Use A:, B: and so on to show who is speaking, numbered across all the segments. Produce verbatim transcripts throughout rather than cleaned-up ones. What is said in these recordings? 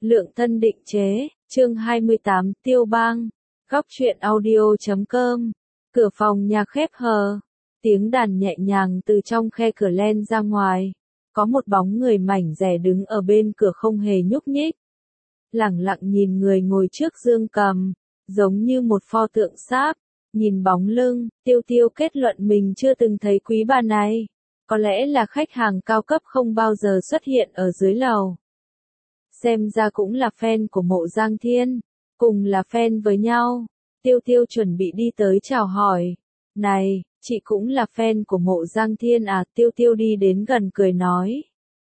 A: Lượng thân định chế, chương hai mươi tám, Tiêu Bang, góc truyện audio chấm com. Cửa phòng nhà khép hờ, tiếng đàn nhẹ nhàng từ trong khe cửa len ra ngoài. Có một bóng người mảnh dẻ đứng ở bên cửa không hề nhúc nhích. Lẳng lặng nhìn người ngồi trước dương cầm, giống như một pho tượng sáp. Nhìn bóng lưng, Tiêu Tiêu kết luận mình chưa từng thấy quý bà này. Có lẽ là khách hàng cao cấp không bao giờ xuất hiện ở dưới lầu. Xem ra cũng là fan của Mộ Giang Thiên, cùng là fan với nhau. Tiêu Tiêu chuẩn bị đi tới chào hỏi. Này, chị cũng là fan của Mộ Giang Thiên à? Tiêu Tiêu đi đến gần cười nói.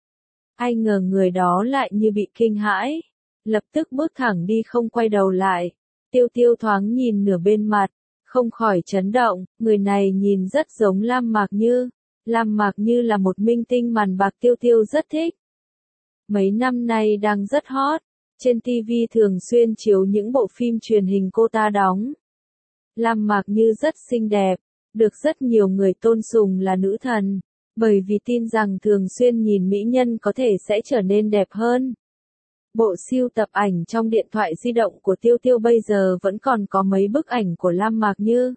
A: Ai ngờ người đó lại như bị kinh hãi, lập tức bước thẳng đi không quay đầu lại. Tiêu Tiêu thoáng nhìn nửa bên mặt, không khỏi chấn động, người này nhìn rất giống Lam Mạc Như. Lam Mạc Như là một minh tinh màn bạc Tiêu Tiêu rất thích. Mấy năm nay đang rất hot, trên ti vi thường xuyên chiếu những bộ phim truyền hình cô ta đóng. Lam Mạc Như rất xinh đẹp, được rất nhiều người tôn sùng là nữ thần, bởi vì tin rằng thường xuyên nhìn mỹ nhân có thể sẽ trở nên đẹp hơn. Bộ sưu tập ảnh trong điện thoại di động của Tiêu Tiêu bây giờ vẫn còn có mấy bức ảnh của Lam Mạc Như.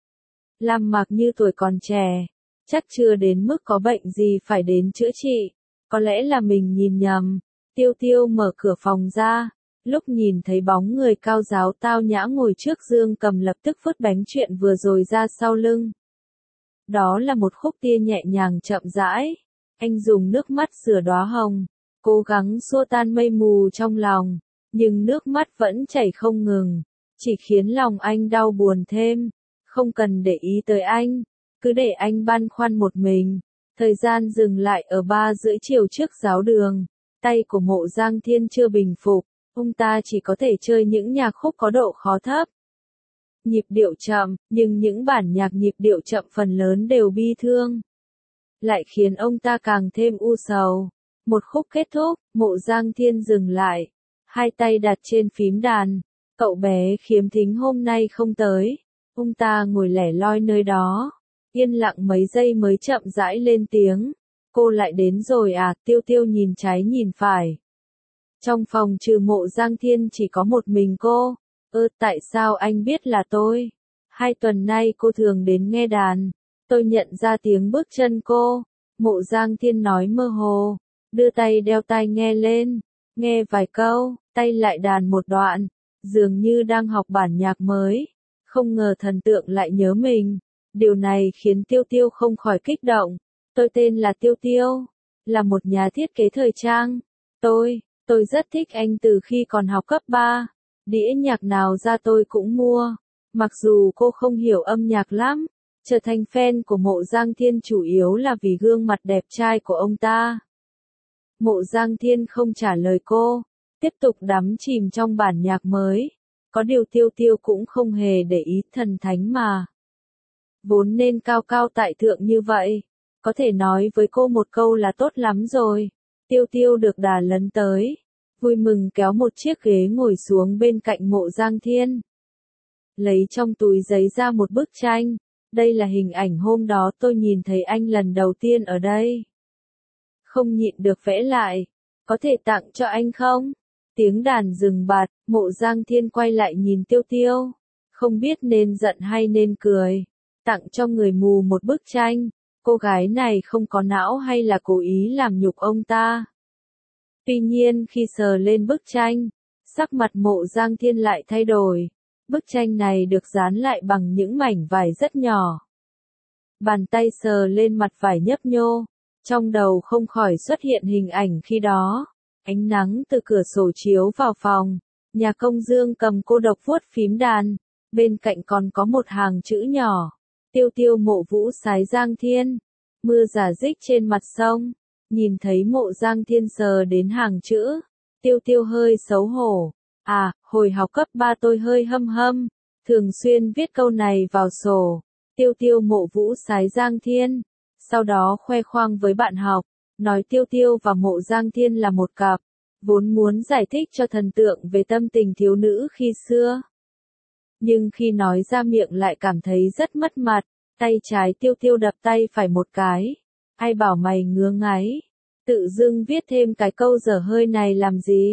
A: Lam Mạc Như tuổi còn trẻ, chắc chưa đến mức có bệnh gì phải đến chữa trị. Có lẽ là mình nhìn nhầm. Tiêu Tiêu mở cửa phòng ra, lúc nhìn thấy bóng người cao giáo tao nhã ngồi trước dương cầm lập tức vứt bánh chuyện vừa rồi ra sau lưng. Đó là một khúc tia nhẹ nhàng chậm rãi. Anh dùng nước mắt rửa đóa hồng, cố gắng xua tan mây mù trong lòng, nhưng nước mắt vẫn chảy không ngừng, chỉ khiến lòng anh đau buồn thêm. Không cần để ý tới anh, cứ để anh băn khoăn một mình. Thời gian dừng lại ở ba rưỡi chiều trước giáo đường, tay của Mộ Giang Thiên chưa bình phục, ông ta chỉ có thể chơi những nhạc khúc có độ khó thấp. Nhịp điệu chậm, nhưng những bản nhạc nhịp điệu chậm phần lớn đều bi thương, lại khiến ông ta càng thêm u sầu. Một khúc kết thúc, Mộ Giang Thiên dừng lại, hai tay đặt trên phím đàn. Cậu bé khiếm thính hôm nay không tới, ông ta ngồi lẻ loi nơi đó. Yên lặng mấy giây mới chậm rãi lên tiếng. Cô lại đến rồi à? Tiêu Tiêu nhìn trái nhìn phải. Trong phòng trừ Mộ Giang Thiên chỉ có một mình cô. Ơ, tại sao anh biết là tôi? Hai tuần nay cô thường đến nghe đàn. Tôi nhận ra tiếng bước chân cô. Mộ Giang Thiên nói mơ hồ, đưa tay đeo tai nghe lên, nghe vài câu, tay lại đàn một đoạn, dường như đang học bản nhạc mới. Không ngờ thần tượng lại nhớ mình. Điều này khiến Tiêu Tiêu không khỏi kích động. Tôi tên là Tiêu Tiêu, là một nhà thiết kế thời trang. Tôi, tôi rất thích anh từ khi còn học cấp ba. Đĩa nhạc nào ra tôi cũng mua. Mặc dù cô không hiểu âm nhạc lắm, trở thành fan của Mộ Giang Thiên chủ yếu là vì gương mặt đẹp trai của ông ta. Mộ Giang Thiên không trả lời cô, tiếp tục đắm chìm trong bản nhạc mới. Có điều Tiêu Tiêu cũng không hề để ý, thần thánh mà. Vốn nên cao cao tại thượng như vậy, có thể nói với cô một câu là tốt lắm rồi. Tiêu Tiêu được đà lấn tới, vui mừng kéo một chiếc ghế ngồi xuống bên cạnh Mộ Giang Thiên. Lấy trong túi giấy ra một bức tranh, đây là hình ảnh hôm đó tôi nhìn thấy anh lần đầu tiên ở đây. Không nhịn được vẽ lại, có thể tặng cho anh không? Tiếng đàn dừng bạt, Mộ Giang Thiên quay lại nhìn Tiêu Tiêu, không biết nên giận hay nên cười. Tặng cho người mù một bức tranh, cô gái này không có não hay là cố ý làm nhục ông ta? Tuy nhiên khi sờ lên bức tranh, sắc mặt Mộ Giang Thiên lại thay đổi. Bức tranh này được dán lại bằng những mảnh vải rất nhỏ. Bàn tay sờ lên mặt vải nhấp nhô, trong đầu không khỏi xuất hiện hình ảnh khi đó. Ánh nắng từ cửa sổ chiếu vào phòng, nhà công Dương cầm cô độc vuốt phím đàn, bên cạnh còn có một hàng chữ nhỏ. Tiêu Tiêu Mộ Vũ Sái Giang Thiên. Mưa rả rích trên mặt sông. Nhìn thấy Mộ Giang Thiên sờ đến hàng chữ, Tiêu Tiêu hơi xấu hổ. À, hồi học cấp ba tôi hơi hâm hâm, thường xuyên viết câu này vào sổ. Tiêu Tiêu Mộ Vũ Sái Giang Thiên. Sau đó khoe khoang với bạn học, nói Tiêu Tiêu và Mộ Giang Thiên là một cặp, vốn muốn giải thích cho thần tượng về tâm tình thiếu nữ khi xưa. Nhưng khi nói ra miệng lại cảm thấy rất mất mặt, tay trái Tiêu Tiêu đập tay phải một cái. Ai bảo mày ngứa ngáy, tự dưng viết thêm cái câu dở hơi này làm gì?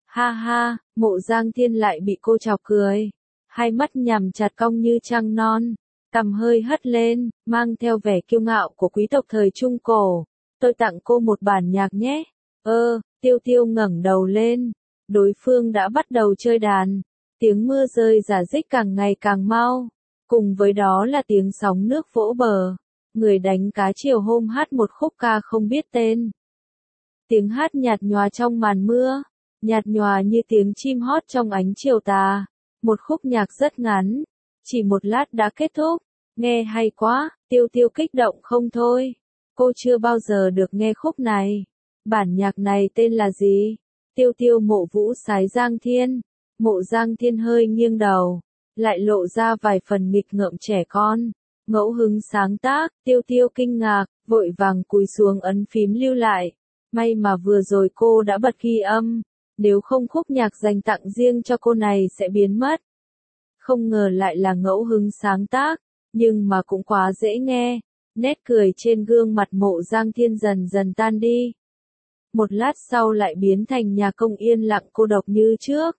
A: Ha ha, Mộ Giang Thiên lại bị cô chọc cười. Hai mắt nhằm chặt cong như trăng non, cằm hơi hất lên, mang theo vẻ kiêu ngạo của quý tộc thời Trung Cổ. Tôi tặng cô một bản nhạc nhé. Ơ, Tiêu Tiêu ngẩng đầu lên. Đối phương đã bắt đầu chơi đàn. Tiếng mưa rơi rả rích càng ngày càng mau. Cùng với đó là tiếng sóng nước vỗ bờ. Người đánh cá chiều hôm hát một khúc ca không biết tên. Tiếng hát nhạt nhòa trong màn mưa. Nhạt nhòa như tiếng chim hót trong ánh chiều tà. Một khúc nhạc rất ngắn. Chỉ một lát đã kết thúc. Nghe hay quá, Tiêu Tiêu kích động không thôi. Cô chưa bao giờ được nghe khúc này. Bản nhạc này tên là gì? Tiêu Tiêu Mộ Vũ Sái Giang Thiên. Mộ Giang Thiên hơi nghiêng đầu. Lại lộ ra vài phần nghịch ngợm trẻ con. Ngẫu hứng sáng tác, Tiêu Tiêu kinh ngạc, vội vàng cúi xuống ấn phím lưu lại. May mà vừa rồi cô đã bật ghi âm. Nếu không khúc nhạc dành tặng riêng cho cô này sẽ biến mất. Không ngờ lại là ngẫu hứng sáng tác, nhưng mà cũng quá dễ nghe. Nét cười trên gương mặt Mộ Giang Thiên dần dần tan đi. Một lát sau lại biến thành nhà công yên lặng cô độc như trước.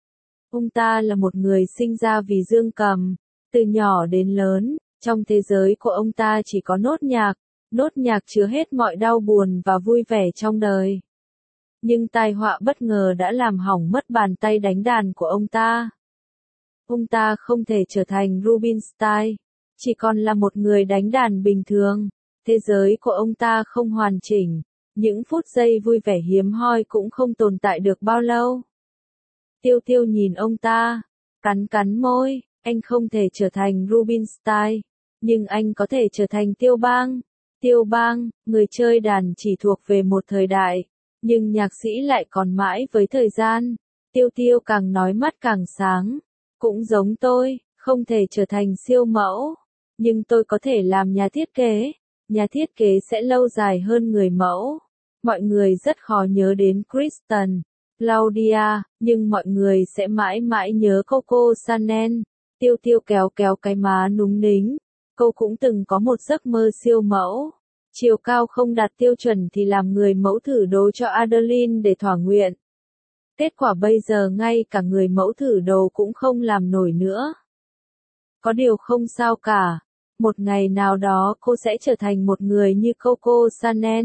A: Ông ta là một người sinh ra vì dương cầm. Từ nhỏ đến lớn, trong thế giới của ông ta chỉ có nốt nhạc. Nốt nhạc chứa hết mọi đau buồn và vui vẻ trong đời. Nhưng tai họa bất ngờ đã làm hỏng mất bàn tay đánh đàn của ông ta. Ông ta không thể trở thành Rubinstein, chỉ còn là một người đánh đàn bình thường. Thế giới của ông ta không hoàn chỉnh, những phút giây vui vẻ hiếm hoi cũng không tồn tại được bao lâu. Tiêu Tiêu nhìn ông ta, cắn cắn môi, anh không thể trở thành Rubinstein, nhưng anh có thể trở thành Tiêu Bang. Tiêu Bang, người chơi đàn chỉ thuộc về một thời đại, nhưng nhạc sĩ lại còn mãi với thời gian. Tiêu Tiêu càng nói mắt càng sáng. Cũng giống tôi, không thể trở thành siêu mẫu, nhưng tôi có thể làm nhà thiết kế. Nhà thiết kế sẽ lâu dài hơn người mẫu. Mọi người rất khó nhớ đến Kristen, Claudia, nhưng mọi người sẽ mãi mãi nhớ Coco Chanel. Tiêu Tiêu kéo kéo cái má núng nính. Cô cũng từng có một giấc mơ siêu mẫu. Chiều cao không đạt tiêu chuẩn thì làm người mẫu thử đồ cho Adeline để thỏa nguyện. Kết quả bây giờ ngay cả người mẫu thử đồ cũng không làm nổi nữa. Có điều không sao cả. Một ngày nào đó cô sẽ trở thành một người như Coco Chanel.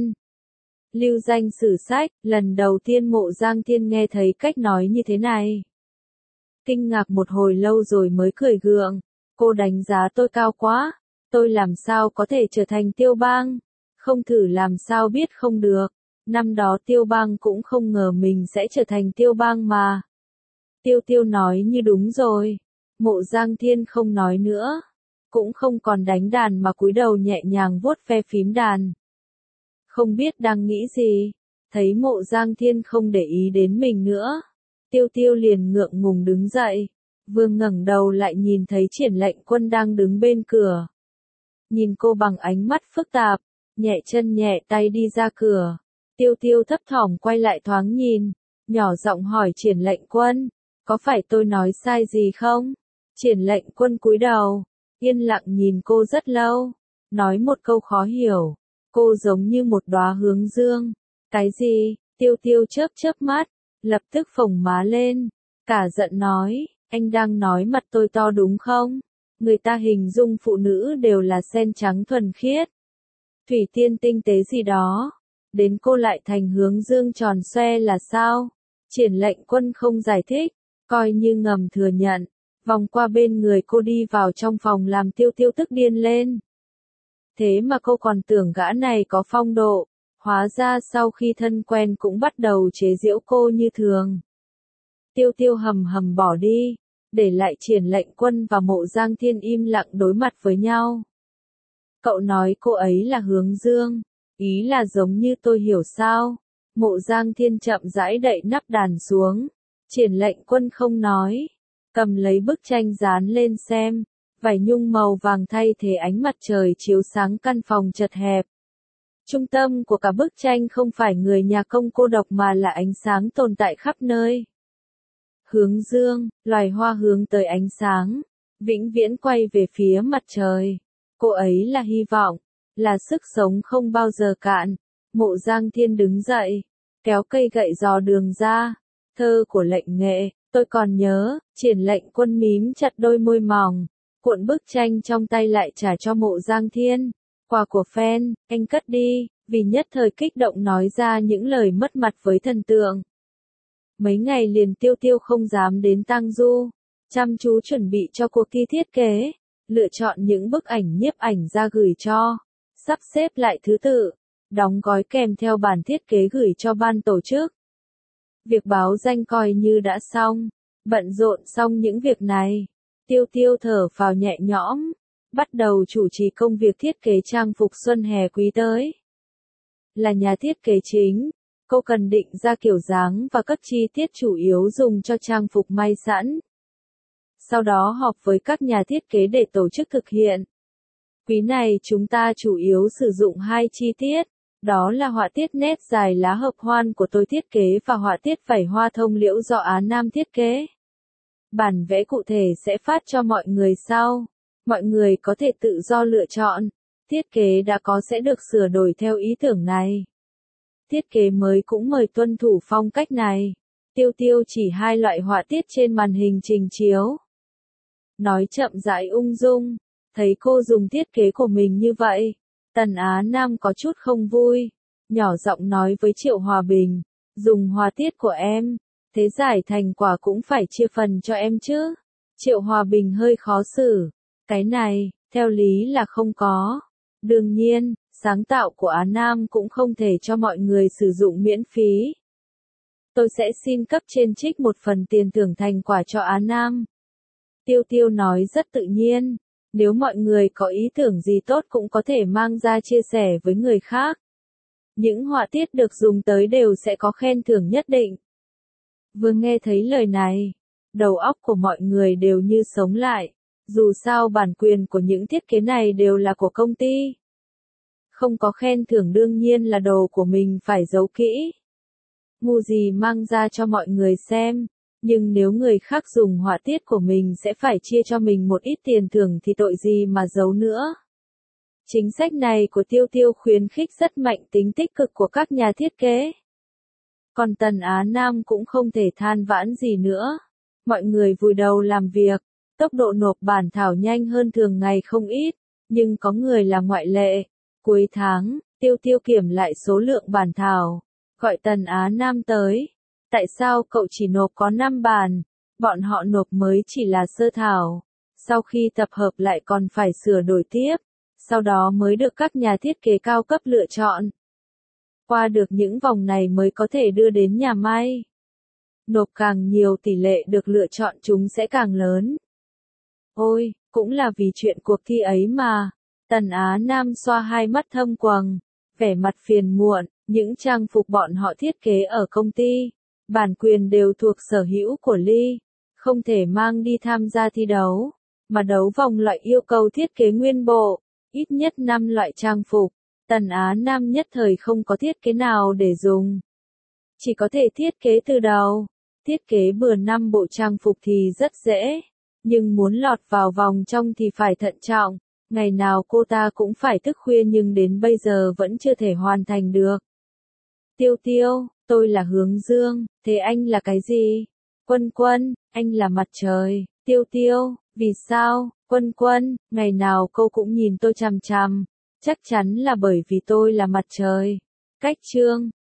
A: Lưu danh sử sách, lần đầu tiên Mộ Giang Thiên nghe thấy cách nói như thế này. Kinh ngạc một hồi lâu rồi mới cười gượng. Cô đánh giá tôi cao quá. Tôi làm sao có thể trở thành Tiêu Bang? Không thử làm sao biết không được. Năm đó Tiêu Bang cũng không ngờ mình sẽ trở thành Tiêu Bang mà. Tiêu Tiêu nói như đúng rồi. Mộ Giang Thiên không nói nữa. Cũng không còn đánh đàn mà cúi đầu nhẹ nhàng vuốt ve phím đàn. Không biết đang nghĩ gì. Thấy Mộ Giang Thiên không để ý đến mình nữa. Tiêu Tiêu liền ngượng ngùng đứng dậy. Vừa ngẩng đầu lại nhìn thấy Triển Lệnh Quân đang đứng bên cửa. Nhìn cô bằng ánh mắt phức tạp. Nhẹ chân nhẹ tay đi ra cửa. Tiêu Tiêu thấp thỏm quay lại thoáng nhìn, nhỏ giọng hỏi Triển Lệnh Quân, có phải tôi nói sai gì không? Triển Lệnh Quân cúi đầu, yên lặng nhìn cô rất lâu, nói một câu khó hiểu, cô giống như một đóa hướng dương. Cái gì? Tiêu Tiêu chớp chớp mắt, lập tức phồng má lên, cả giận nói, anh đang nói mặt tôi to đúng không? Người ta hình dung phụ nữ đều là sen trắng thuần khiết, thủy tiên tinh tế gì đó. Đến cô lại thành hướng dương tròn xoe là sao? Triển Lệnh Quân không giải thích, coi như ngầm thừa nhận, vòng qua bên người cô đi vào trong phòng làm Tiêu Tiêu tức điên lên. Thế mà cô còn tưởng gã này có phong độ, hóa ra sau khi thân quen cũng bắt đầu chế giễu cô như thường. Tiêu Tiêu hầm hầm bỏ đi, để lại Triển Lệnh Quân và Mộ Giang Thiên im lặng đối mặt với nhau. Cậu nói cô ấy là hướng dương. Ý là giống như tôi hiểu sao? Mộ Giang Thiên chậm rãi đậy nắp đàn xuống. Triển Lệnh Quân không nói. Cầm lấy bức tranh dán lên xem. Vải nhung màu vàng thay thế ánh mặt trời chiếu sáng căn phòng chật hẹp. Trung tâm của cả bức tranh không phải người nhà công cô độc mà là ánh sáng tồn tại khắp nơi. Hướng dương, loài hoa hướng tới ánh sáng. Vĩnh viễn quay về phía mặt trời. Cô ấy là hy vọng. Là sức sống không bao giờ cạn. Mộ Giang Thiên đứng dậy, kéo cây gậy dò đường ra, Thơ của lệnh nghệ, tôi còn nhớ, Triển Lệnh Quân mím chặt đôi môi mỏng, cuộn bức tranh trong tay lại trả cho Mộ Giang Thiên. Quà của fan, anh cất đi, vì nhất thời kích động nói ra những lời mất mặt với thần tượng. Mấy ngày liền Tiêu Tiêu không dám đến Tang Du, chăm chú chuẩn bị cho cuộc thi thiết kế, lựa chọn những bức ảnh nhiếp ảnh ra gửi cho, sắp xếp lại thứ tự, đóng gói kèm theo bản thiết kế gửi cho ban tổ chức. Việc báo danh coi như đã xong, bận rộn xong những việc này, Tiêu Tiêu thở phào nhẹ nhõm, bắt đầu chủ trì công việc thiết kế trang phục xuân hè quý tới. Là nhà thiết kế chính, cô cần định ra kiểu dáng và các chi tiết chủ yếu dùng cho trang phục may sẵn. Sau đó họp với các nhà thiết kế để tổ chức thực hiện. Quý này chúng ta chủ yếu sử dụng hai chi tiết, đó là họa tiết nét dài lá hợp hoan của tôi thiết kế và họa tiết vảy hoa thông liễu do Á Nam thiết kế. Bản vẽ cụ thể sẽ phát cho mọi người sau. Mọi người có thể tự do lựa chọn. Thiết kế đã có sẽ được sửa đổi theo ý tưởng này. Thiết kế mới cũng mời tuân thủ phong cách này. Tiêu Tiêu chỉ hai loại họa tiết trên màn hình trình chiếu. Nói chậm rãi ung dung. Thấy cô dùng thiết kế của mình như vậy, Tần Á Nam có chút không vui. Nhỏ giọng nói với Triệu Hòa Bình. Dùng họa tiết của em. Thế giải thành quả cũng phải chia phần cho em chứ. Triệu Hòa Bình hơi khó xử. Cái này, theo lý là không có. Đương nhiên, sáng tạo của Á Nam cũng không thể cho mọi người sử dụng miễn phí. Tôi sẽ xin cấp trên trích một phần tiền thưởng thành quả cho Á Nam. Tiêu Tiêu nói rất tự nhiên. Nếu mọi người có ý tưởng gì tốt cũng có thể mang ra chia sẻ với người khác. Những họa tiết được dùng tới đều sẽ có khen thưởng nhất định. Vừa nghe thấy lời này, đầu óc của mọi người đều như sống lại. Dù sao bản quyền của những thiết kế này đều là của công ty. Không có khen thưởng đương nhiên là đồ của mình phải giấu kỹ. Ngu gì mang ra cho mọi người xem. Nhưng nếu người khác dùng họa tiết của mình sẽ phải chia cho mình một ít tiền thưởng thì tội gì mà giấu nữa. Chính sách này của Tiêu Tiêu khuyến khích rất mạnh tính tích cực của các nhà thiết kế. Còn Tần Á Nam cũng không thể than vãn gì nữa. Mọi người vùi đầu làm việc, tốc độ nộp bản thảo nhanh hơn thường ngày không ít, nhưng có người là ngoại lệ. Cuối tháng, Tiêu Tiêu kiểm lại số lượng bản thảo, gọi Tần Á Nam tới. Tại sao cậu chỉ nộp có năm bản? Bọn họ nộp mới chỉ là sơ thảo. Sau khi tập hợp lại còn phải sửa đổi tiếp. Sau đó mới được các nhà thiết kế cao cấp lựa chọn. Qua được những vòng này mới có thể đưa đến nhà may. Nộp càng nhiều tỷ lệ được lựa chọn chúng sẽ càng lớn. Ôi, cũng là vì chuyện cuộc thi ấy mà. Tần Á Nam xoa hai mắt thâm quầng, vẻ mặt phiền muộn, những trang phục bọn họ thiết kế ở công ty. Bản quyền đều thuộc sở hữu của Ly, không thể mang đi tham gia thi đấu, mà đấu vòng loại yêu cầu thiết kế nguyên bộ, ít nhất năm loại trang phục. Tần Á Nam nhất thời không có thiết kế nào để dùng. Chỉ có thể thiết kế từ đầu. Thiết kế bừa năm bộ trang phục thì rất dễ, nhưng muốn lọt vào vòng trong thì phải thận trọng. Ngày nào cô ta cũng phải thức khuya nhưng đến bây giờ vẫn chưa thể hoàn thành được. Tiêu Tiêu, tôi là Hướng Dương, thế anh là cái gì? Quân Quân, anh là mặt trời. Tiêu Tiêu, vì sao? Quân Quân, ngày nào cô cũng nhìn tôi chằm chằm. Chắc chắn là bởi vì tôi là mặt trời. Cách chương